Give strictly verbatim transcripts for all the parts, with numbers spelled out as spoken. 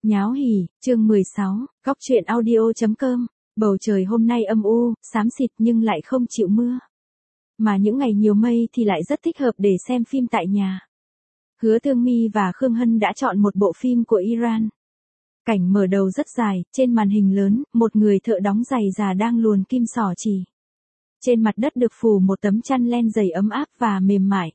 Nháo hỉ, chương mười sáu, góc truyện audio.com. Bầu trời hôm nay âm u, xám xịt nhưng lại không chịu mưa. Mà những ngày nhiều mây thì lại rất thích hợp để xem phim tại nhà. Hứa Thương My và Khương Hân đã chọn một bộ phim của Iran. Cảnh mở đầu rất dài, trên màn hình lớn, một người thợ đóng giày già đang luồn kim xỏ chì. Trên mặt đất được phủ một tấm chăn len dày ấm áp và mềm mại.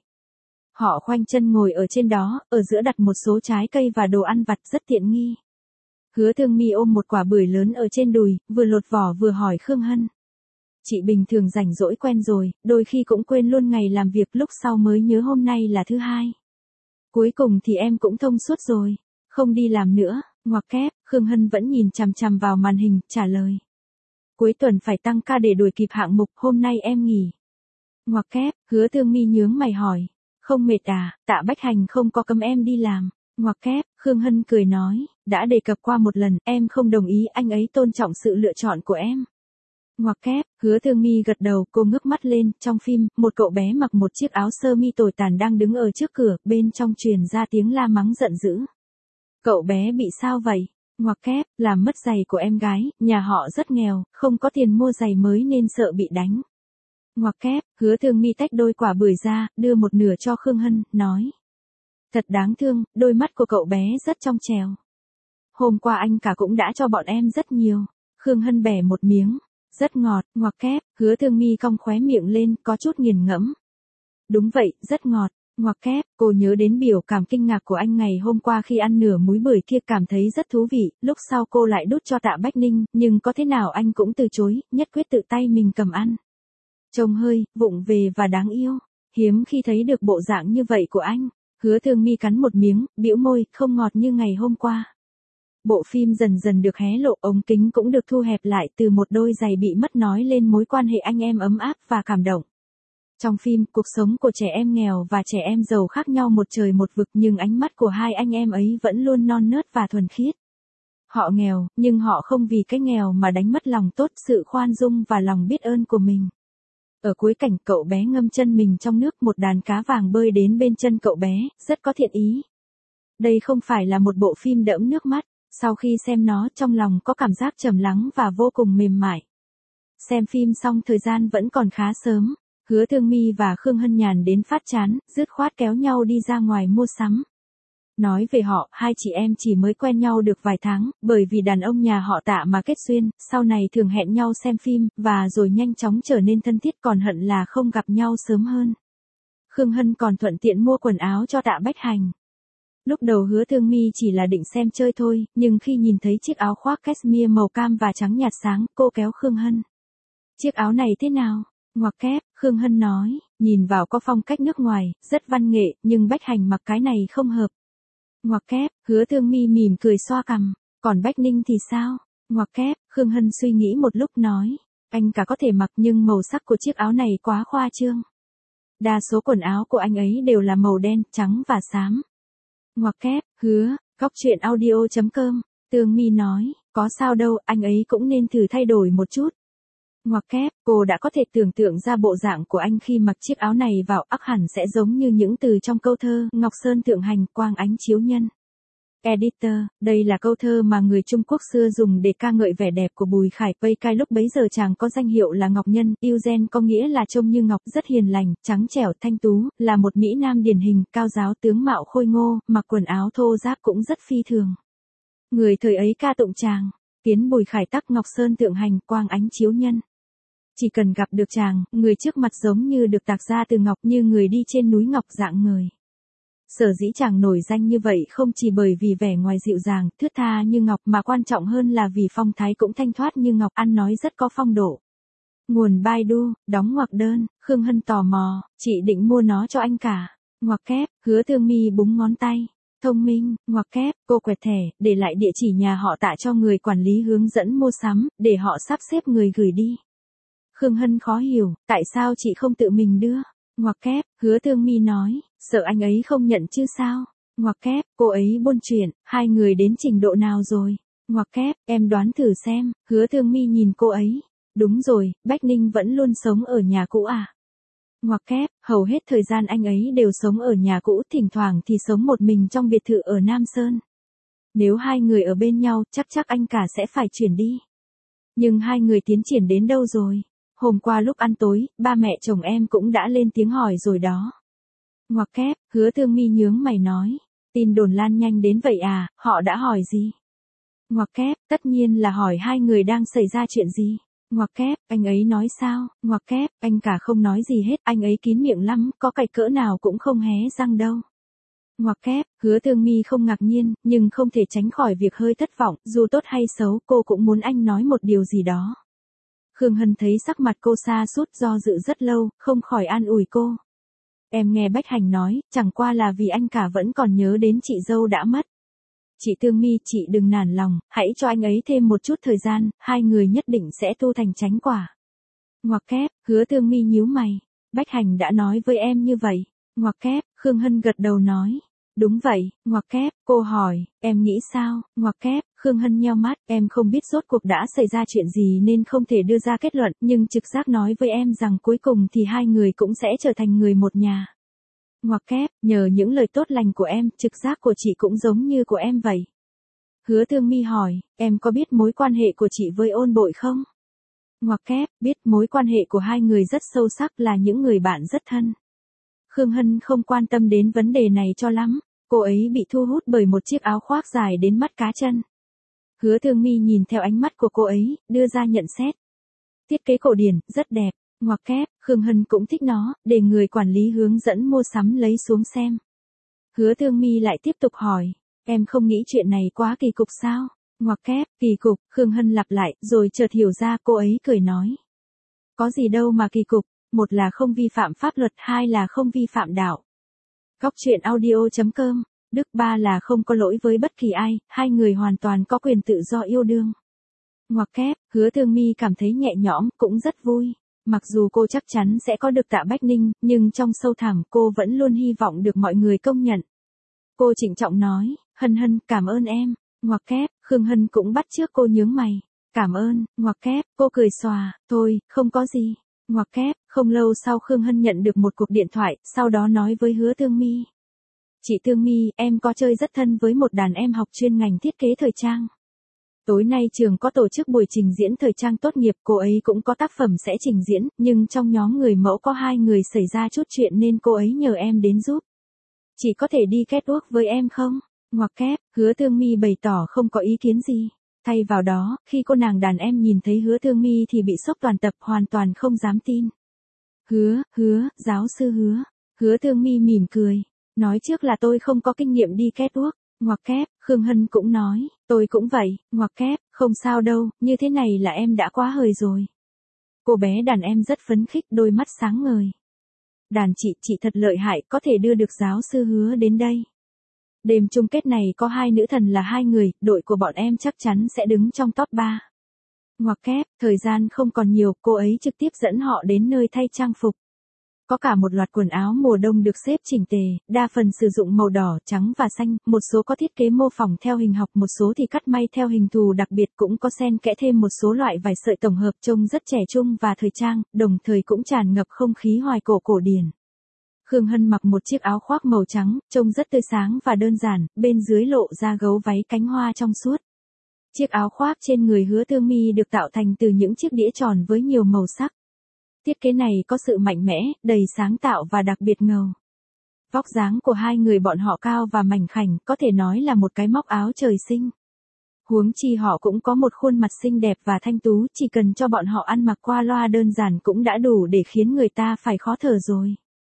Họ khoanh chân ngồi ở trên đó, ở giữa đặt một số trái cây và đồ ăn vặt rất tiện nghi. Hứa Thương My ôm một quả bưởi lớn ở trên đùi, vừa lột vỏ vừa hỏi Khương Hân. Chị bình thường rảnh rỗi quen rồi, đôi khi cũng quên luôn ngày làm việc, lúc sau mới nhớ hôm nay là thứ hai. Cuối cùng thì em cũng thông suốt rồi, không đi làm nữa, ngoặc kép. Khương Hân vẫn nhìn chằm chằm vào màn hình, trả lời. Cuối tuần phải tăng ca để đuổi kịp hạng mục, hôm nay em nghỉ. Ngoặc kép. Hứa Thương My nhướng mày hỏi. Không mệt à, Tạ Bách Hành không có cấm em đi làm. Ngoặc kép. Khương Hân cười nói, đã đề cập qua một lần, em không đồng ý, anh ấy tôn trọng sự lựa chọn của em. Ngoặc kép. Hứa Thương My gật đầu, cô ngước mắt lên. Trong phim, một cậu bé mặc một chiếc áo sơ mi tồi tàn đang đứng ở trước cửa, bên trong truyền ra tiếng la mắng giận dữ. Cậu bé bị sao vậy? Ngoặc kép. Làm mất giày của em gái, nhà họ rất nghèo, không có tiền mua giày mới nên sợ bị đánh. Ngoặc kép. Hứa Thương My tách đôi quả bưởi ra, đưa một nửa cho Khương Hân, nói. Thật đáng thương, đôi mắt của cậu bé rất trong trèo. Hôm qua anh cả cũng đã cho bọn em rất nhiều. Khương Hân bẻ một miếng. Rất ngọt. Ngoặc kép. Hứa Thương My cong khóe miệng lên, có chút nghiền ngẫm. Đúng vậy, rất ngọt. Ngoặc kép. Cô nhớ đến biểu cảm kinh ngạc của anh ngày hôm qua khi ăn nửa múi bưởi kia, cảm thấy rất thú vị. Lúc sau cô lại đút cho Tạ Bách Ninh, nhưng có thế nào anh cũng từ chối, nhất quyết tự tay mình cầm ăn. Trông hơi vụng về và đáng yêu, hiếm khi thấy được bộ dạng như vậy của anh. Hứa Thương My cắn một miếng, bĩu môi, không ngọt như ngày hôm qua. Bộ phim dần dần được hé lộ, ống kính cũng được thu hẹp lại, từ một đôi giày bị mất nói lên mối quan hệ anh em ấm áp và cảm động. Trong phim, cuộc sống của trẻ em nghèo và trẻ em giàu khác nhau một trời một vực, nhưng ánh mắt của hai anh em ấy vẫn luôn non nớt và thuần khiết. Họ nghèo, nhưng họ không vì cái nghèo mà đánh mất lòng tốt, sự khoan dung và lòng biết ơn của mình. Ở cuối cảnh, cậu bé ngâm chân mình trong nước, một đàn cá vàng bơi đến bên chân cậu bé, rất có thiện ý. Đây không phải là một bộ phim đẫm nước mắt, sau khi xem nó, trong lòng có cảm giác trầm lắng và vô cùng mềm mại. Xem phim xong thời gian vẫn còn khá sớm, Hứa Thương My và Khương Hân nhàn đến phát chán, dứt khoát kéo nhau đi ra ngoài mua sắm. Nói về họ, hai chị em chỉ mới quen nhau được vài tháng, bởi vì đàn ông nhà họ Tạ mà kết duyên, sau này thường hẹn nhau xem phim, và rồi nhanh chóng trở nên thân thiết, còn hận là không gặp nhau sớm hơn. Khương Hân còn thuận tiện mua quần áo cho Tạ Bách Hành. Lúc đầu Hứa Thương My chỉ là định xem chơi thôi, nhưng khi nhìn thấy chiếc áo khoác cashmere màu cam và trắng nhạt sáng, cô kéo Khương Hân. Chiếc áo này thế nào? Ngoặc kép. Khương Hân nói, nhìn vào có phong cách nước ngoài, rất văn nghệ, nhưng Bách Hành mặc cái này không hợp. Ngoặc kép. Hứa Thương My mỉm cười xoa cằm. Còn Bách Ninh thì sao? Ngoặc kép. Khương Hân suy nghĩ một lúc nói, anh cả có thể mặc, nhưng màu sắc của chiếc áo này quá khoa trương. Đa số quần áo của anh ấy đều là màu đen, trắng và xám. Ngoặc kép. Hứa. Góc truyện audio.com. Thương My nói, có sao đâu, anh ấy cũng nên thử thay đổi một chút. Ngoặc kép. Cô đã có thể tưởng tượng ra bộ dạng của anh khi mặc chiếc áo này vào, ắt hẳn sẽ giống như những từ trong câu thơ Ngọc Sơn thượng hành, quang ánh chiếu nhân. Editor, đây là câu thơ mà người Trung Quốc xưa dùng để ca ngợi vẻ đẹp của Bùi Khải Pây Cai, lúc bấy giờ chàng có danh hiệu là Ngọc Nhân, yêu gen có nghĩa là trông như ngọc, rất hiền lành, trắng trẻo, thanh tú, là một mỹ nam điển hình, cao giáo, tướng mạo khôi ngô, mặc quần áo thô ráp cũng rất phi thường. Người thời ấy ca tụng chàng, tiến Bùi Khải tắc Ngọc Sơn thượng hành, quang ánh chiếu nhân. Chỉ cần gặp được chàng, người trước mặt giống như được tạc ra từ ngọc, như người đi trên núi ngọc dạng người. Sở dĩ chàng nổi danh như vậy không chỉ bởi vì vẻ ngoài dịu dàng, thướt tha như ngọc, mà quan trọng hơn là vì phong thái cũng thanh thoát như ngọc, ăn nói rất có phong độ. Nguồn Baidu, đóng ngoặc đơn. Khương Hân tò mò, chị định mua nó cho anh cả. Ngoặc kép. Hứa Thương My búng ngón tay. Thông minh. Ngoặc kép. Cô quẹt thẻ, để lại địa chỉ nhà họ Tạ cho người quản lý hướng dẫn mua sắm, để họ sắp xếp người gửi đi. Khương Hân khó hiểu, tại sao chị không tự mình đưa? Ngoặc kép. Hứa Thương My nói, sợ anh ấy không nhận chứ sao? Ngoặc kép. Cô ấy buôn chuyện, hai người đến trình độ nào rồi? Ngoặc kép. Em đoán thử xem. Hứa Thương My nhìn cô ấy. Đúng rồi, Bách Ninh vẫn luôn sống ở nhà cũ à? Ngoặc kép. Hầu hết thời gian anh ấy đều sống ở nhà cũ, thỉnh thoảng thì sống một mình trong biệt thự ở Nam Sơn. Nếu hai người ở bên nhau, chắc chắc anh cả sẽ phải chuyển đi. Nhưng hai người tiến triển đến đâu rồi? Hôm qua lúc ăn tối, ba mẹ chồng em cũng đã lên tiếng hỏi rồi đó. Ngoặc kép, Hứa Thương My nhướng mày nói. Tin đồn lan nhanh đến vậy à, họ đã hỏi gì? Ngoặc kép, tất nhiên là hỏi hai người đang xảy ra chuyện gì. Ngoặc kép, anh ấy nói sao? Ngoặc kép, anh cả không nói gì hết, anh ấy kín miệng lắm, có cạch cỡ nào cũng không hé răng đâu. Ngoặc kép, Hứa Thương My không ngạc nhiên, nhưng không thể tránh khỏi việc hơi thất vọng, dù tốt hay xấu, cô cũng muốn anh nói một điều gì đó. Khương Hân thấy sắc mặt cô sa sút do dự rất lâu, không khỏi an ủi cô. Em nghe Bách Hành nói, chẳng qua là vì anh cả vẫn còn nhớ đến chị dâu đã mất. Chị Thương My, chị đừng nản lòng, hãy cho anh ấy thêm một chút thời gian, hai người nhất định sẽ tu thành chánh quả. Ngoặc kép, Hứa Thương My nhíu mày. Bách Hành đã nói với em như vậy. Ngoặc kép, Khương Hân gật đầu nói. Đúng vậy, ngoặc kép, cô hỏi, em nghĩ sao? Ngoặc kép, Khương Hân nheo mắt, em không biết rốt cuộc đã xảy ra chuyện gì nên không thể đưa ra kết luận, nhưng trực giác nói với em rằng cuối cùng thì hai người cũng sẽ trở thành người một nhà. Ngoặc kép, nhờ những lời tốt lành của em, trực giác của chị cũng giống như của em vậy. Hứa Thương My hỏi, em có biết mối quan hệ của chị với Ôn Bội không? Ngoặc kép, biết, mối quan hệ của hai người rất sâu sắc, là những người bạn rất thân. Khương Hân không quan tâm đến vấn đề này cho lắm, cô ấy bị thu hút bởi một chiếc áo khoác dài đến mắt cá chân. Hứa Thương My nhìn theo ánh mắt của cô ấy, đưa ra nhận xét. Thiết kế cổ điển, rất đẹp. Ngoặc kép, Khương Hân cũng thích nó, để người quản lý hướng dẫn mua sắm lấy xuống xem. Hứa Thương My lại tiếp tục hỏi, em không nghĩ chuyện này quá kỳ cục sao? Ngoặc kép, kỳ cục, Khương Hân lặp lại, rồi chợt hiểu ra, cô ấy cười nói. Có gì đâu mà kỳ cục, một là không vi phạm pháp luật, hai là không vi phạm đạo. Góc truyện audio chấm com, Đức ba là không có lỗi với bất kỳ ai, hai người hoàn toàn có quyền tự do yêu đương. Ngoặc kép, Hứa Thương My cảm thấy nhẹ nhõm, cũng rất vui. Mặc dù cô chắc chắn sẽ có được Tạ Bách Ninh, nhưng trong sâu thẳm cô vẫn luôn hy vọng được mọi người công nhận. Cô trịnh trọng nói, Hân Hân, cảm ơn em. Ngoặc kép, Khương Hân cũng bắt chước cô nhướng mày. Cảm ơn, ngoặc kép, cô cười xòa, thôi, không có gì. Ngoặc kép, không lâu sau Khương Hân nhận được một cuộc điện thoại, sau đó nói với Hứa Thương My. Chị Thương My, em có chơi rất thân với một đàn em học chuyên ngành thiết kế thời trang. Tối nay trường có tổ chức buổi trình diễn thời trang tốt nghiệp, cô ấy cũng có tác phẩm sẽ trình diễn, nhưng trong nhóm người mẫu có hai người xảy ra chút chuyện nên cô ấy nhờ em đến giúp. Chị có thể đi catwalk với em không? Ngoặc kép, Hứa Thương My bày tỏ không có ý kiến gì. Thay vào đó, khi cô nàng đàn em nhìn thấy Hứa Thương My thì bị sốc toàn tập, hoàn toàn không dám tin. Hứa, hứa, giáo sư Hứa. Hứa Thương My mỉm cười. Nói trước là tôi không có kinh nghiệm đi catwalk. Ngoặc kép, Khương Hân cũng nói, tôi cũng vậy. Ngoặc kép, không sao đâu, như thế này là em đã quá hời rồi. Cô bé đàn em rất phấn khích, đôi mắt sáng ngời. Đàn chị, chị thật lợi hại, có thể đưa được giáo sư Hứa đến đây. Đêm chung kết này có hai nữ thần là hai người, đội của bọn em chắc chắn sẽ đứng trong top ba. Ngoặc kép, thời gian không còn nhiều, cô ấy trực tiếp dẫn họ đến nơi thay trang phục. Có cả một loạt quần áo mùa đông được xếp chỉnh tề, đa phần sử dụng màu đỏ, trắng và xanh, một số có thiết kế mô phỏng theo hình học, một số thì cắt may theo hình thù đặc biệt, cũng có xen kẽ thêm một số loại vải sợi tổng hợp trông rất trẻ trung và thời trang, đồng thời cũng tràn ngập không khí hoài cổ cổ điển. Khương Hân mặc một chiếc áo khoác màu trắng, trông rất tươi sáng và đơn giản, bên dưới lộ ra gấu váy cánh hoa trong suốt. Chiếc áo khoác trên người Hứa Thương My được tạo thành từ những chiếc đĩa tròn với nhiều màu sắc. Thiết kế này có sự mạnh mẽ, đầy sáng tạo và đặc biệt ngầu. Vóc dáng của hai người bọn họ cao và mảnh khảnh, có thể nói là một cái móc áo trời sinh. Huống chi họ cũng có một khuôn mặt xinh đẹp và thanh tú, chỉ cần cho bọn họ ăn mặc qua loa đơn giản cũng đã đủ để khiến người ta phải khó thở rồi.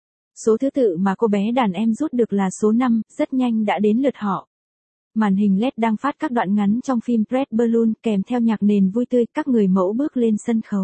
Số thứ tự mà cô bé đàn em rút được là số năm, rất nhanh đã đến lượt họ. Màn hình led đang phát các đoạn ngắn trong phim Red Balloon, kèm theo nhạc nền vui tươi, các người mẫu bước lên sân khấu.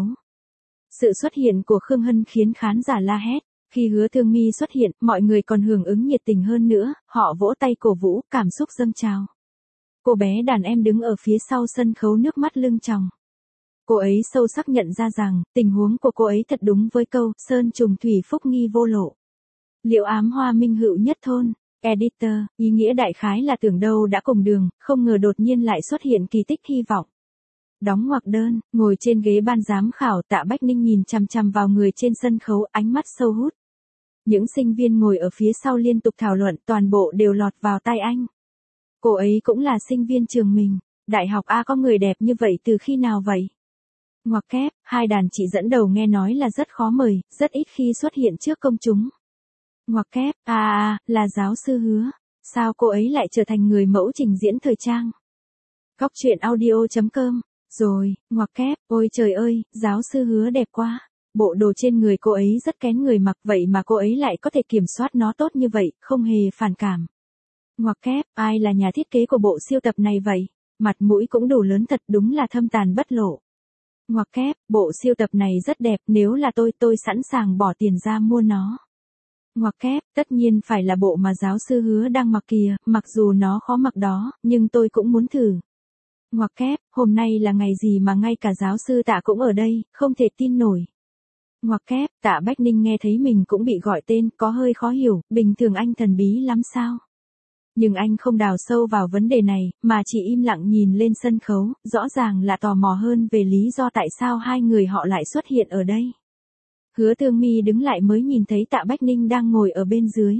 Sự xuất hiện của Khương Hân khiến khán giả la hét. Khi Hứa Thương My xuất hiện, mọi người còn hưởng ứng nhiệt tình hơn nữa, họ vỗ tay cổ vũ, cảm xúc dâng trào. Cô bé đàn em đứng ở phía sau sân khấu, nước mắt lưng tròng. Cô ấy sâu sắc nhận ra rằng, tình huống của cô ấy thật đúng với câu, sơn trùng thủy phúc nghi vô lộ. Liệu ám hoa minh hữu nhất thôn. Editor, ý nghĩa đại khái là tưởng đâu đã cùng đường, không ngờ đột nhiên lại xuất hiện kỳ tích hy vọng. Đóng ngoặc đơn, ngồi trên ghế ban giám khảo, Tạ Bách Ninh nhìn chằm chằm vào người trên sân khấu, ánh mắt sâu hút. Những sinh viên ngồi ở phía sau liên tục thảo luận, toàn bộ đều lọt vào tai anh. Cô ấy cũng là sinh viên trường mình. Đại học A có người đẹp như vậy từ khi nào vậy? Ngoặc kép, hai đàn chị dẫn đầu nghe nói là rất khó mời, rất ít khi xuất hiện trước công chúng. Ngoặc kép, à à, là giáo sư Hứa. Sao cô ấy lại trở thành người mẫu trình diễn thời trang? Góc truyện audio chấm com. Rồi, ngoặc kép, ôi trời ơi, giáo sư Hứa đẹp quá. Bộ đồ trên người cô ấy rất kén người mặc, vậy mà cô ấy lại có thể kiểm soát nó tốt như vậy, không hề phản cảm. Ngoặc kép, ai là nhà thiết kế của bộ siêu tập này vậy? Mặt mũi cũng đủ lớn thật, đúng là thâm tàn bất lộ. Ngoặc kép, bộ siêu tập này rất đẹp, nếu là tôi, tôi sẵn sàng bỏ tiền ra mua nó. Ngoặc kép, tất nhiên phải là bộ mà giáo sư Hứa đang mặc kìa, mặc dù nó khó mặc đó, nhưng tôi cũng muốn thử. Ngoặc kép, hôm nay là ngày gì mà ngay cả giáo sư Tạ cũng ở đây, không thể tin nổi. Ngoặc kép, Tạ Bách Ninh nghe thấy mình cũng bị gọi tên, có hơi khó hiểu, bình thường anh thần bí lắm sao? Nhưng anh không đào sâu vào vấn đề này, mà chỉ im lặng nhìn lên sân khấu, rõ ràng là tò mò hơn về lý do tại sao hai người họ lại xuất hiện ở đây. Hứa Thương My đứng lại mới nhìn thấy Tạ Bách Ninh đang ngồi ở bên dưới.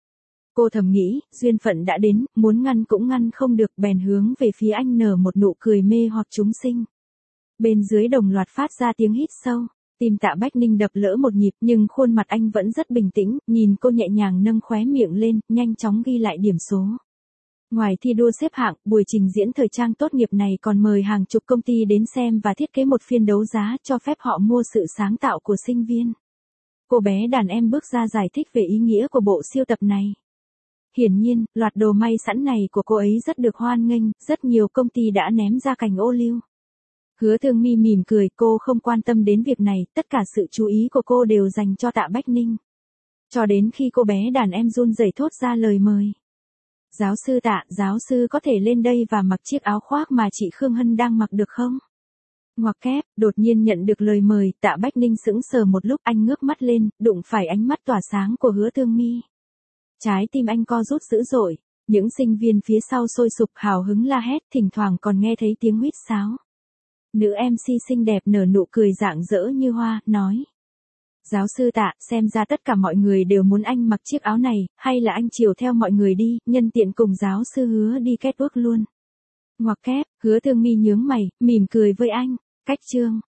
Cô thầm nghĩ, duyên phận đã đến, muốn ngăn cũng ngăn không được, bèn hướng về phía anh nở một nụ cười mê hoặc chúng sinh. Bên dưới đồng loạt phát ra tiếng hít sâu. Tim Tạ Bách Ninh đập lỡ một nhịp, nhưng khuôn mặt anh vẫn rất bình tĩnh, nhìn cô nhẹ nhàng nâng khóe miệng lên, nhanh chóng ghi lại điểm số. Ngoài thi đua xếp hạng, buổi trình diễn thời trang tốt nghiệp này còn mời hàng chục công ty đến xem và thiết kế một phiên đấu giá cho phép họ mua sự sáng tạo của sinh viên. Cô bé đàn em bước ra giải thích về ý nghĩa của bộ siêu tập này. Hiển nhiên, loạt đồ may sẵn này của cô ấy rất được hoan nghênh, rất nhiều công ty đã ném ra cành ô liu. Hứa Thương My mỉm cười, cô không quan tâm đến việc này, tất cả sự chú ý của cô đều dành cho Tạ Bách Ninh. Cho đến khi cô bé đàn em run rẩy thốt ra lời mời. Giáo sư Tạ, giáo sư có thể lên đây và mặc chiếc áo khoác mà chị Khương Hân đang mặc được không? Ngoặc kép, đột nhiên nhận được lời mời, Tạ Bách Ninh sững sờ một lúc, anh ngước mắt lên, đụng phải ánh mắt tỏa sáng của Hứa Thương My. Trái tim anh co rút dữ dội, những sinh viên phía sau sôi sục hào hứng la hét, thỉnh thoảng còn nghe thấy tiếng huýt sáo. Nữ em xê xinh đẹp nở nụ cười rạng rỡ như hoa, nói. Giáo sư Tạ, xem ra tất cả mọi người đều muốn anh mặc chiếc áo này, hay là anh chiều theo mọi người đi, nhân tiện cùng giáo sư Hứa đi catwalk luôn. Ngoặc kép, Hứa Thương My nhướng mày, mỉm cười với anh. Cách chương.